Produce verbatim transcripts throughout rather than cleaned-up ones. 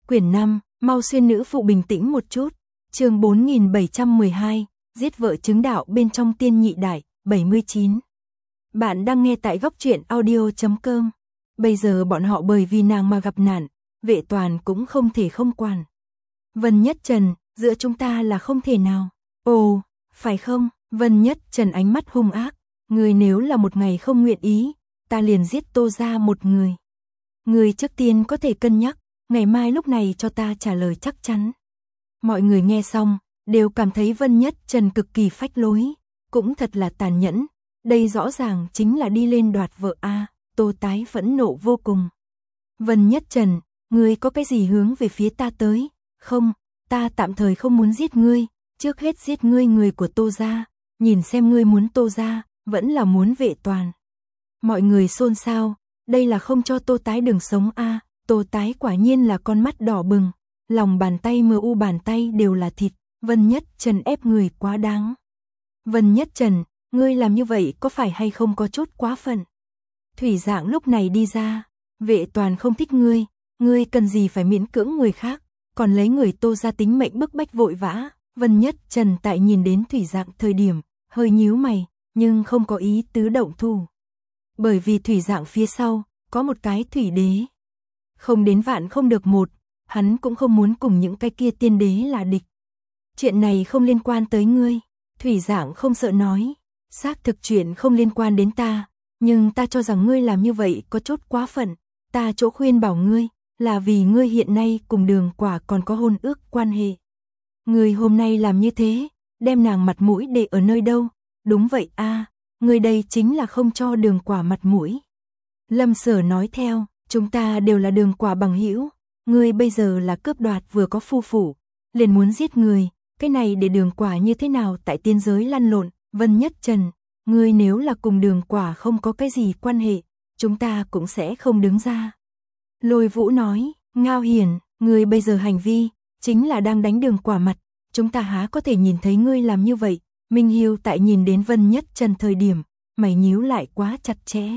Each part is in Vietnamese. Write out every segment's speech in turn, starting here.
Quyển năm, mau xuyên nữ phụ bình tĩnh một chút. Chương bốn nghìn bảy trăm mười hai, giết vợ chứng đạo bên trong tiên nhị đại, bảy mươi chín. Bạn đang nghe tại góc truyện audio chấm com. Bây giờ bọn họ bởi vì nàng mà gặp nạn, Vệ Toàn cũng không thể không quản. Vân Nhất Trần, giữa chúng ta là không thể nào. Ồ, phải không? Vân Nhất Trần ánh mắt hung ác. Người nếu là một ngày không nguyện ý, ta liền giết Tô gia một người. Người trước tiên có thể cân nhắc, ngày mai lúc này cho ta trả lời chắc chắn. Mọi người nghe xong, đều cảm thấy Vân Nhất Trần cực kỳ phách lối, cũng thật là tàn nhẫn. Đây rõ ràng chính là đi lên đoạt vợ a. Tô Tái phẫn nộ vô cùng. Vân Nhất Trần, ngươi có cái gì hướng về phía ta tới? Không, ta tạm thời không muốn giết ngươi, trước hết giết ngươi người của Tô gia, nhìn xem ngươi muốn Tô gia, vẫn là muốn Vệ Toàn. Mọi người xôn xao, đây là không cho Tô Tái đường sống a. À, Tô Tái quả nhiên là con mắt đỏ bừng, lòng bàn tay mờ u bàn tay đều là thịt, Vân Nhất Trần ép người quá đáng. Vân Nhất Trần, ngươi làm như vậy có phải hay không có chút quá phận? Thủy Dạng lúc này đi ra, Vệ Toàn không thích ngươi, ngươi cần gì phải miễn cưỡng người khác, còn lấy người Tô gia tính mệnh bức bách vội vã. Vân Nhất Trần tại nhìn đến Thủy Dạng thời điểm, hơi nhíu mày, nhưng không có ý tứ động thủ. Bởi vì Thủy Dạng phía sau, có một cái thủy đế. Không đến vạn không được một, hắn cũng không muốn cùng những cái kia tiên đế là địch. Chuyện này không liên quan tới ngươi, Thủy Dạng không sợ nói, xác thực chuyện không liên quan đến ta, nhưng ta cho rằng ngươi làm như vậy có chút quá phận, ta chỗ khuyên bảo ngươi, là vì ngươi hiện nay cùng Đường Quả còn có hôn ước quan hệ. Ngươi hôm nay làm như thế, đem nàng mặt mũi để ở nơi đâu? Đúng vậy a, à, ngươi đây chính là không cho Đường Quả mặt mũi. Lâm Sở nói theo, chúng ta đều là Đường Quả bằng hữu, ngươi bây giờ là cướp đoạt vừa có phu phủ, liền muốn giết người, cái này để Đường Quả như thế nào tại tiên giới lăn lộn? Vân Nhất Trần, ngươi nếu là cùng Đường Quả không có cái gì quan hệ, chúng ta cũng sẽ không đứng ra. Lôi Vũ nói, Ngao Hiển, ngươi bây giờ hành vi, chính là đang đánh Đường Quả mặt, chúng ta há có thể nhìn thấy ngươi làm như vậy. Minh Hiêu tại nhìn đến Vân Nhất Trần thời điểm, mày nhíu lại quá chặt chẽ.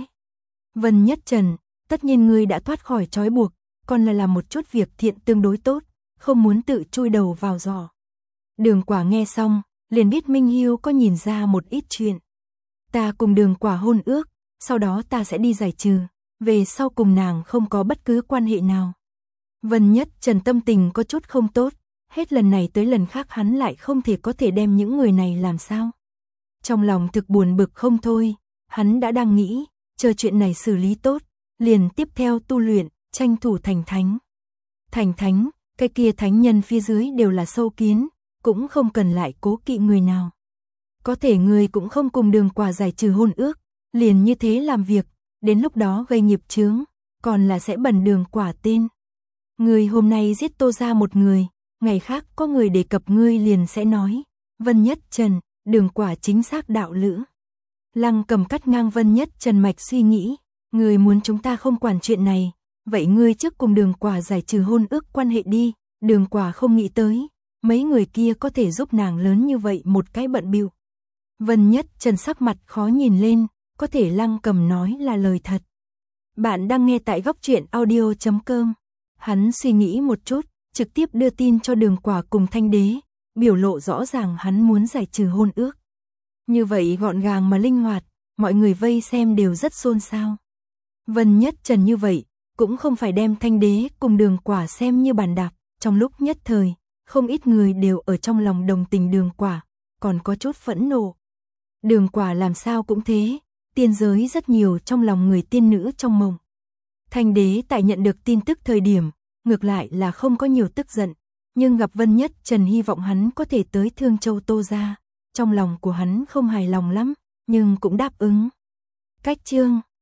Vân Nhất Trần, tất nhiên ngươi đã thoát khỏi trói buộc, còn là làm một chút việc thiện tương đối tốt, không muốn tự chui đầu vào giỏ. Đường Quả nghe xong, liền biết Minh Hiêu có nhìn ra một ít chuyện. Ta cùng Đường Quả hôn ước, sau đó ta sẽ đi giải trừ, về sau cùng nàng không có bất cứ quan hệ nào. Vân Nhất Trần tâm tình có chút không tốt, hết lần này tới lần khác hắn lại không thể có thể đem những người này làm sao. Trong lòng thực buồn bực không thôi, hắn đã đang nghĩ, chờ chuyện này xử lý tốt, liền tiếp theo tu luyện, tranh thủ thành thánh. Thành thánh, cái kia thánh nhân phía dưới đều là sâu kiến, cũng không cần lại cố kỵ người nào. Có thể người cũng không cùng Đường Quả giải trừ hôn ước, liền như thế làm việc, đến lúc đó gây nghiệp chướng, còn là sẽ bẩn Đường Quả tên. Người hôm nay giết Tô gia một người, ngày khác có người đề cập ngươi liền sẽ nói, Vân Nhất Trần, Đường Quả chính xác đạo lữ. Lăng Cầm cắt ngang Vân Nhất Trần mạch suy nghĩ, ngươi muốn chúng ta không quản chuyện này, vậy ngươi trước cùng Đường Quả giải trừ hôn ước quan hệ đi. Đường Quả không nghĩ tới, mấy người kia có thể giúp nàng lớn như vậy một cái bận bịu. Vân Nhất Trần sắc mặt khó nhìn lên, có thể Lăng Cầm nói là lời thật. Bạn đang nghe tại góc truyện audio chấm com. Hắn suy nghĩ một chút, trực tiếp đưa tin cho Đường Quả cùng Thanh Đế, biểu lộ rõ ràng hắn muốn giải trừ hôn ước. Như vậy gọn gàng mà linh hoạt, mọi người vây xem đều rất xôn xao. Vân Nhất Trần như vậy, cũng không phải đem Thanh Đế cùng Đường Quả xem như bàn đạp, trong lúc nhất thời, không ít người đều ở trong lòng đồng tình Đường Quả, còn có chút phẫn nộ. Đường Quả làm sao cũng thế, tiên giới rất nhiều trong lòng người tiên nữ trong mộng. Thanh Đế tại nhận được tin tức thời điểm, ngược lại là không có nhiều tức giận, nhưng gặp Vân Nhất Trần hy vọng hắn có thể tới Thương Châu Tô gia, trong lòng của hắn không hài lòng lắm, nhưng cũng đáp ứng. Cách chương